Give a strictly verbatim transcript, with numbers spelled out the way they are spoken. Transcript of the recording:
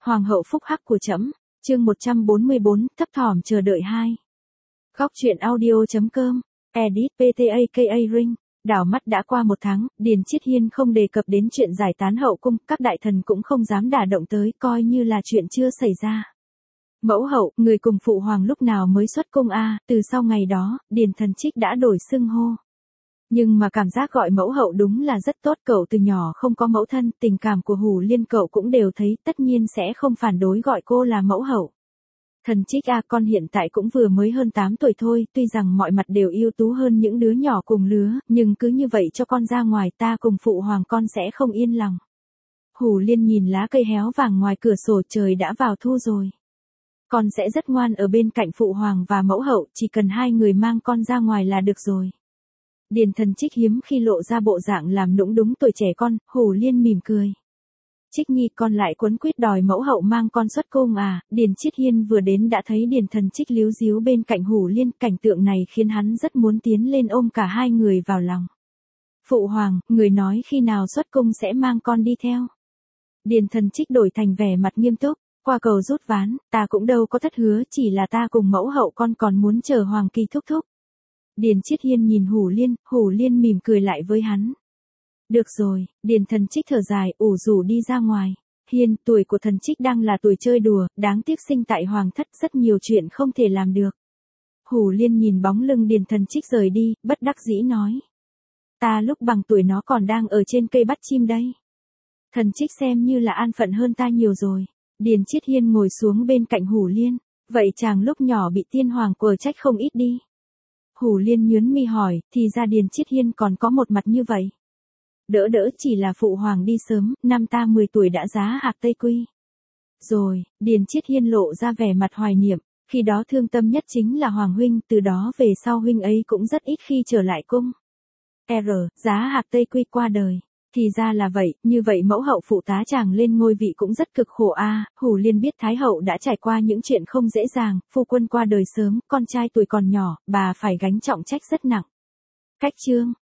Hoàng hậu phúc hắc của trẫm. Chương một trăm bốn mươi bốn, thấp thỏm chờ đợi hai. Góc truyện audio.com, edit pê tê a ca ring. Đảo mắt đã qua một tháng, Điền Chiết Hiên không đề cập đến chuyện giải tán hậu cung, các đại thần cũng không dám đả động tới, coi như là chuyện chưa xảy ra. Mẫu hậu, người cùng phụ hoàng lúc nào mới xuất cung a? Từ sau ngày đó, Điền Thần Trích đã đổi xưng hô. Nhưng mà cảm giác gọi mẫu hậu đúng là rất tốt, cậu từ nhỏ không có mẫu thân, tình cảm của Hủ Liên cậu cũng đều thấy, tất nhiên sẽ không phản đối gọi cô là mẫu hậu. Thần Trích a, con hiện tại cũng vừa mới hơn tám tuổi thôi, tuy rằng mọi mặt đều ưu tú hơn những đứa nhỏ cùng lứa, nhưng cứ như vậy cho con ra ngoài, ta cùng phụ hoàng con sẽ không yên lòng. Hủ Liên nhìn lá cây héo vàng ngoài cửa sổ, trời đã vào thu rồi. Con sẽ rất ngoan ở bên cạnh phụ hoàng và mẫu hậu, chỉ cần hai người mang con ra ngoài là được rồi. Điền Thần Trích hiếm khi lộ ra bộ dạng làm nũng đúng tuổi trẻ con, Hủ Liên mỉm cười. Trích Nhi, con lại quấn quýt đòi mẫu hậu mang con xuất cung à? Điền Chiết Hiên vừa đến đã thấy Điền Thần Trích líu díu bên cạnh Hủ Liên, cảnh tượng này khiến hắn rất muốn tiến lên ôm cả hai người vào lòng. Phụ hoàng, người nói khi nào xuất cung sẽ mang con đi theo. Điền Thần Trích đổi thành vẻ mặt nghiêm túc, qua cầu rút ván, ta cũng đâu có thất hứa, chỉ là ta cùng mẫu hậu con còn muốn chờ hoàng kỳ thúc thúc. Điền Chiết Hiên nhìn Hủ Liên, Hủ Liên mỉm cười lại với hắn. Được rồi, Điền Thần Trích thở dài, ủ rủ đi ra ngoài. Hiên, tuổi của Thần Trích đang là tuổi chơi đùa, đáng tiếc sinh tại hoàng thất, rất nhiều chuyện không thể làm được. Hủ Liên nhìn bóng lưng Điền Thần Trích rời đi, bất đắc dĩ nói. Ta lúc bằng tuổi nó còn đang ở trên cây bắt chim đây. Thần Trích xem như là an phận hơn ta nhiều rồi. Điền Chiết Hiên ngồi xuống bên cạnh Hủ Liên. Vậy chàng lúc nhỏ bị tiên hoàng quở trách không ít đi. Hủ Liên nhướng mi hỏi, thì ra Điền Chiết Hiên còn có một mặt như vậy. Đỡ đỡ, chỉ là phụ hoàng đi sớm, năm ta mười tuổi đã giá hạc Tây Quy. Rồi, Điền Chiết Hiên lộ ra vẻ mặt hoài niệm, khi đó thương tâm nhất chính là hoàng huynh, từ đó về sau huynh ấy cũng rất ít khi trở lại cung. R, giá hạc Tây Quy qua đời. Thì ra là vậy, như vậy mẫu hậu phụ tá chàng lên ngôi vị cũng rất cực khổ a. À. Hủ Liên biết Thái hậu đã trải qua những chuyện không dễ dàng, phu quân qua đời sớm, con trai tuổi còn nhỏ, bà phải gánh trọng trách rất nặng. Cách chương